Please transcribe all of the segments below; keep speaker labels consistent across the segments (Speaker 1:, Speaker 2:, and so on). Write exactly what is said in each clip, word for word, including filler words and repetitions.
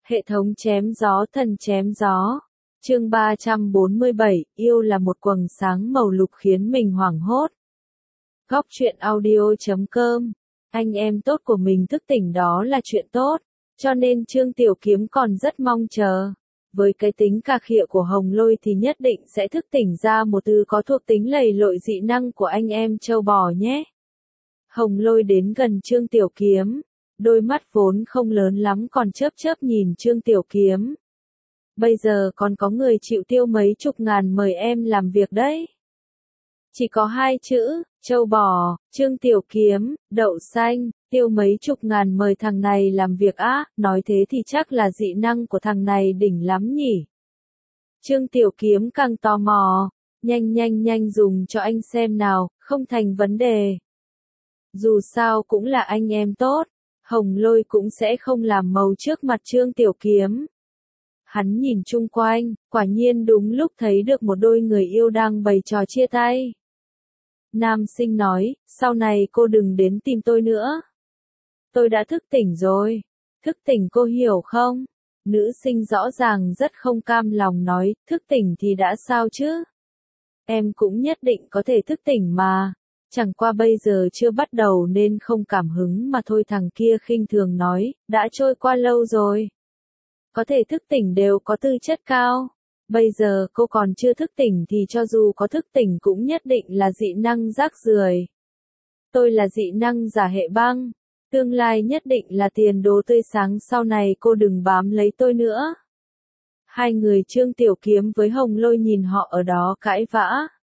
Speaker 1: Hệ thống chém gió thần chém gió. Chương ba trăm bốn mươi bảy, yêu là một quầng sáng màu lục khiến mình hoảng hốt. Góc truyện audio chấm com. Anh em tốt của mình thức tỉnh đó là chuyện tốt, cho nên Trương Tiểu Kiếm còn rất mong chờ. Với cái tính cà khịa của Hồng Lôi thì nhất định sẽ thức tỉnh ra một thứ có thuộc tính lầy lội dị năng của anh em trâu bò nhé. Hồng Lôi đến gần Trương Tiểu Kiếm, đôi mắt vốn không lớn lắm còn chớp chớp nhìn Trương Tiểu Kiếm. Bây giờ còn có người chịu tiêu mấy chục ngàn mời em làm việc đấy. Chỉ có hai chữ, trâu bò. Trương Tiểu Kiếm, đậu xanh, tiêu mấy chục ngàn mời thằng này làm việc á, nói thế thì chắc là dị năng của thằng này đỉnh lắm nhỉ. Trương Tiểu Kiếm càng tò mò, nhanh nhanh nhanh dùng cho anh xem nào, không thành vấn đề. Dù sao cũng là anh em tốt, Hồng Lôi cũng sẽ không làm màu trước mặt Trương Tiểu Kiếm. Hắn nhìn chung quanh, quả nhiên đúng lúc thấy được một đôi người yêu đang bày trò chia tay. Nam sinh nói, sau này cô đừng đến tìm tôi nữa. Tôi đã thức tỉnh rồi. Thức tỉnh cô hiểu không? Nữ sinh rõ ràng rất không cam lòng nói, thức tỉnh thì đã sao chứ? Em cũng nhất định có thể thức tỉnh mà. Chẳng qua bây giờ chưa bắt đầu nên không cảm hứng mà thôi. Thằng kia khinh thường nói, đã trôi qua lâu rồi. Có thể thức tỉnh đều có tư chất cao. Bây giờ cô còn chưa thức tỉnh thì cho dù có thức tỉnh cũng nhất định là dị năng rác rưởi. Tôi là dị năng giả hệ băng. Tương lai nhất định là tiền đồ tươi sáng, sau này cô đừng bám lấy tôi nữa. Hai người Trương Tiểu Kiếm với Hồng Lôi nhìn họ ở đó cãi vã.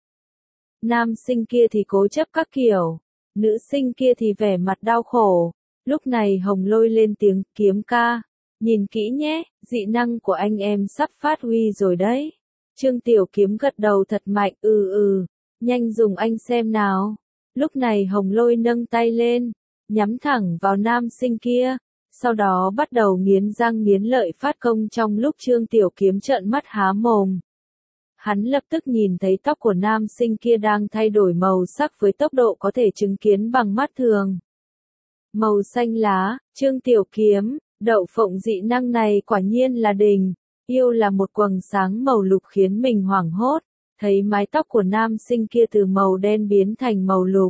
Speaker 1: Nam sinh kia thì cố chấp các kiểu, nữ sinh kia thì vẻ mặt đau khổ. Lúc này Hồng Lôi lên tiếng, Kiếm ca, nhìn kỹ nhé, dị năng của anh em sắp phát huy rồi đấy. Trương Tiểu Kiếm gật đầu thật mạnh, ừ ừ, nhanh dùng anh xem nào. Lúc này Hồng Lôi nâng tay lên, nhắm thẳng vào nam sinh kia, sau đó bắt đầu nghiến răng nghiến lợi phát công trong lúc Trương Tiểu Kiếm trợn mắt há mồm. Hắn lập tức nhìn thấy tóc của nam sinh kia đang thay đổi màu sắc với tốc độ có thể chứng kiến bằng mắt thường. Màu xanh lá, Trương Tiểu Kiếm, đậu phộng dị năng này quả nhiên là đỉnh, yêu là một quầng sáng màu lục khiến mình hoảng hốt, thấy mái tóc của nam sinh kia từ màu đen biến thành màu lục.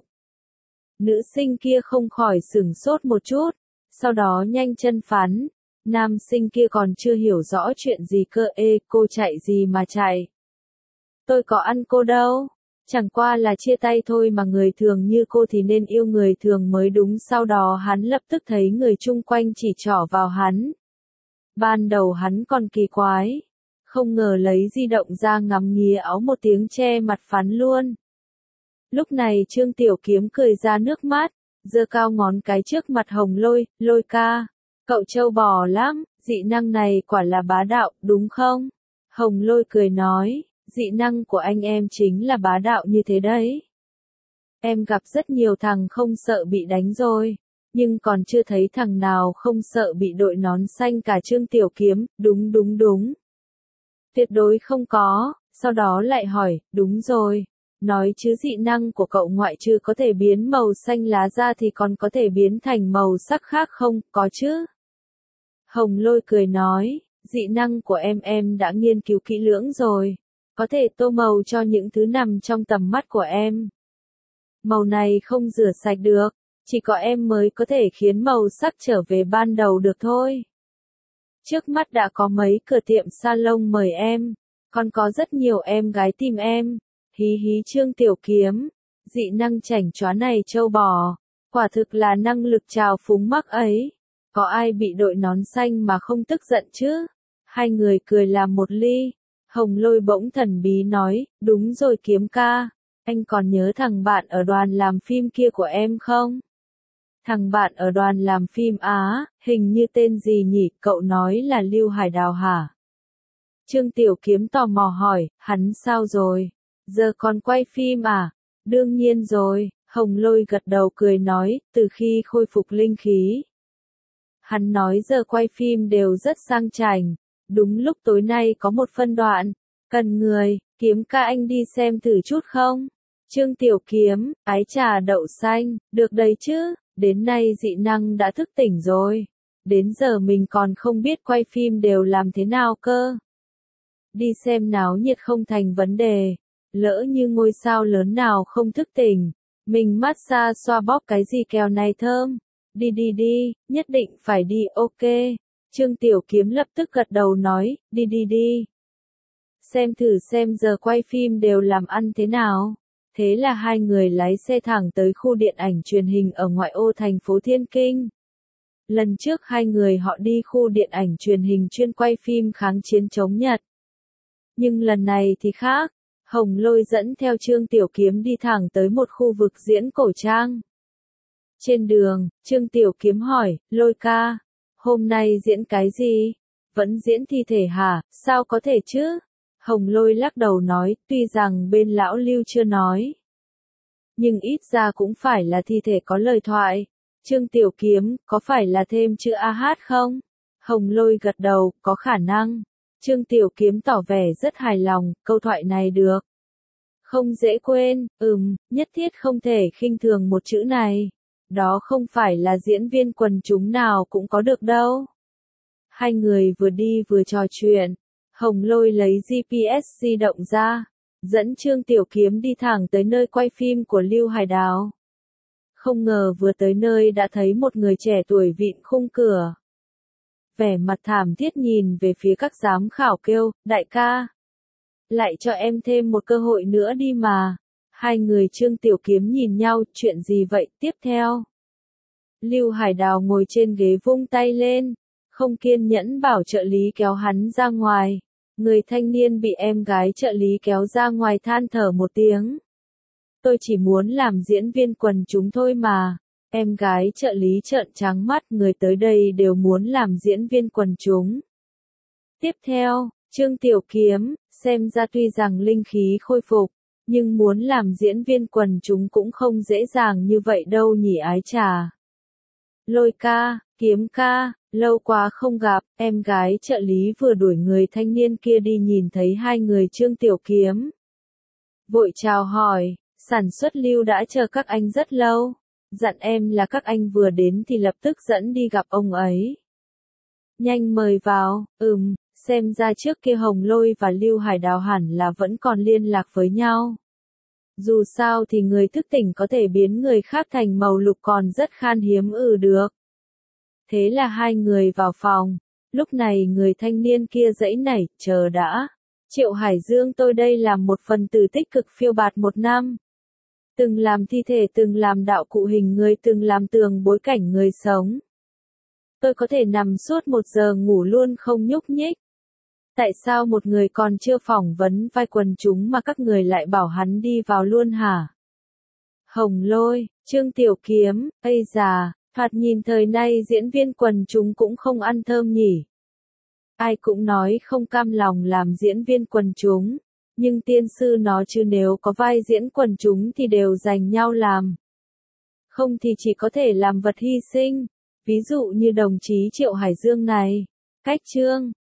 Speaker 1: Nữ sinh kia không khỏi sửng sốt một chút, sau đó nhanh chân phán, nam sinh kia còn chưa hiểu rõ chuyện gì cơ. Ê, cô chạy gì mà chạy? Tôi có ăn cô đâu, chẳng qua là chia tay thôi mà, người thường như cô thì nên yêu người thường mới đúng. Sau đó hắn lập tức thấy người chung quanh chỉ trỏ vào hắn. Ban đầu hắn còn kỳ quái, không ngờ lấy di động ra ngắm nghía áo một tiếng che mặt phán luôn. Lúc này Trương Tiểu Kiếm cười ra nước mắt, giơ cao ngón cái trước mặt Hồng Lôi, Lôi ca, cậu trâu bò lắm, dị năng này quả là bá đạo, đúng không? Hồng Lôi cười nói, dị năng của anh em chính là bá đạo như thế đấy. Em gặp rất nhiều thằng không sợ bị đánh rồi, nhưng còn chưa thấy thằng nào không sợ bị đội nón xanh cả. Trương Tiểu Kiếm, đúng đúng đúng. Tuyệt đối không có, sau đó lại hỏi, đúng rồi. Nói chứ dị năng của cậu ngoại trừ có thể biến màu xanh lá ra thì còn có thể biến thành màu sắc khác không? Có chứ. Hồng Lôi cười nói, dị năng của em em đã nghiên cứu kỹ lưỡng rồi. Có thể tô màu cho những thứ nằm trong tầm mắt của em. Màu này không rửa sạch được, chỉ có em mới có thể khiến màu sắc trở về ban đầu được thôi. Trước mắt đã có mấy cửa tiệm salon mời em, còn có rất nhiều em gái tìm em. Hí hí. Trương Tiểu Kiếm, dị năng chảnh chóa này trâu bò, quả thực là năng lực trào phúng mắc ấy. Có ai bị đội nón xanh mà không tức giận chứ? Hai người cười làm một ly. Hồng Lôi bỗng thần bí nói, đúng rồi Kiếm ca, anh còn nhớ thằng bạn ở đoàn làm phim kia của em không? Thằng bạn ở đoàn làm phim Á, hình như tên gì nhỉ, cậu nói là Lưu Hải Đào hả? Trương Tiểu Kiếm tò mò hỏi, hắn sao rồi? Giờ còn quay phim à? Đương nhiên rồi, Hồng Lôi gật đầu cười nói, từ khi khôi phục linh khí. Hắn nói giờ quay phim đều rất sang chảnh. Đúng lúc tối nay có một phân đoạn, cần người, Kiếm ca anh đi xem thử chút không? Trương Tiểu Kiếm, ái trà đậu xanh, được đấy chứ, đến nay dị năng đã thức tỉnh rồi. đến giờ mình còn không biết quay phim đều làm thế nào cơ. Đi xem náo nhiệt không thành vấn đề, lỡ như ngôi sao lớn nào không thức tỉnh, mình massage xoa bóp cái gì kèo này thơm, đi đi đi, nhất định phải đi, ok. Trương Tiểu Kiếm lập tức gật đầu nói, đi đi đi. Xem thử xem giờ quay phim đều làm ăn thế nào. Thế là hai người lái xe thẳng tới khu điện ảnh truyền hình ở ngoại ô thành phố Thiên Kinh. Lần trước hai người họ đi khu điện ảnh truyền hình chuyên quay phim kháng chiến chống Nhật. Nhưng lần này thì khác, Hồng Lôi dẫn theo Trương Tiểu Kiếm đi thẳng tới một khu vực diễn cổ trang. Trên đường, Trương Tiểu Kiếm hỏi, Lôi ca, hôm nay diễn cái gì? Vẫn diễn thi thể hả? Sao có thể chứ? Hồng Lôi lắc đầu nói, tuy rằng bên lão Lưu chưa nói. Nhưng ít ra cũng phải là thi thể có lời thoại. Trương Tiểu Kiếm, có phải là thêm chữ a hát không? Hồng Lôi gật đầu, có khả năng. Trương Tiểu Kiếm tỏ vẻ rất hài lòng, câu thoại này được. Không dễ quên, ừm, nhất thiết không thể khinh thường một chữ này. Đó không phải là diễn viên quần chúng nào cũng có được đâu. Hai người vừa đi vừa trò chuyện. Hồng Lôi lấy giê pê ét di động ra, dẫn Trương Tiểu Kiếm đi thẳng tới nơi quay phim của Lưu Hải Đào. Không ngờ vừa tới nơi đã thấy một người trẻ tuổi vịn khung cửa. Vẻ mặt thảm thiết nhìn về phía các giám khảo kêu, đại ca. Lại cho em thêm một cơ hội nữa đi mà. Hai người Trương Tiểu Kiếm nhìn nhau, chuyện gì vậy, tiếp theo. Lưu Hải Đào ngồi trên ghế vung tay lên, không kiên nhẫn bảo trợ lý kéo hắn ra ngoài. Người thanh niên bị em gái trợ lý kéo ra ngoài than thở một tiếng. Tôi chỉ muốn làm diễn viên quần chúng thôi mà. Em gái trợ lý trợn trắng mắt, người tới đây đều muốn làm diễn viên quần chúng. Tiếp theo, Trương Tiểu Kiếm, xem ra tuy rằng linh khí khôi phục, nhưng muốn làm diễn viên quần chúng cũng không dễ dàng như vậy đâu nhỉ ái trà. Lôi ca, Kiếm ca, lâu quá không gặp, em gái trợ lý vừa đuổi người thanh niên kia đi nhìn thấy hai người Trương Tiểu Kiếm. Vội chào hỏi, sản xuất Lưu đã chờ các anh rất lâu, dặn em là các anh vừa đến thì lập tức dẫn đi gặp ông ấy. Nhanh mời vào, ừm, xem ra trước kia Hồng Lôi và Lưu Hải Đào hẳn là vẫn còn liên lạc với nhau. Dù sao thì người thức tỉnh có thể biến người khác thành màu lục còn rất khan hiếm ừ được. Thế là hai người vào phòng, lúc này người thanh niên kia giãy nảy, chờ đã. Triệu Hải Dương tôi đây làm một phần tử tích cực phiêu bạt một năm. Từng làm thi thể, từng làm đạo cụ hình người, từng làm tường bối cảnh người sống. Tôi có thể nằm suốt một giờ ngủ luôn không nhúc nhích. Tại sao một người còn chưa phỏng vấn vai quần chúng mà các người lại bảo hắn đi vào luôn hả? Hồng Lôi, Trương Tiểu Kiếm, ây già, thoạt nhìn thời nay diễn viên quần chúng cũng không ăn thơm nhỉ. Ai cũng nói không cam lòng làm diễn viên quần chúng, nhưng tiên sư nó chứ nếu có vai diễn quần chúng thì đều giành nhau làm. Không thì chỉ có thể làm vật hy sinh, ví dụ như đồng chí Triệu Hải Dương này. Cách chương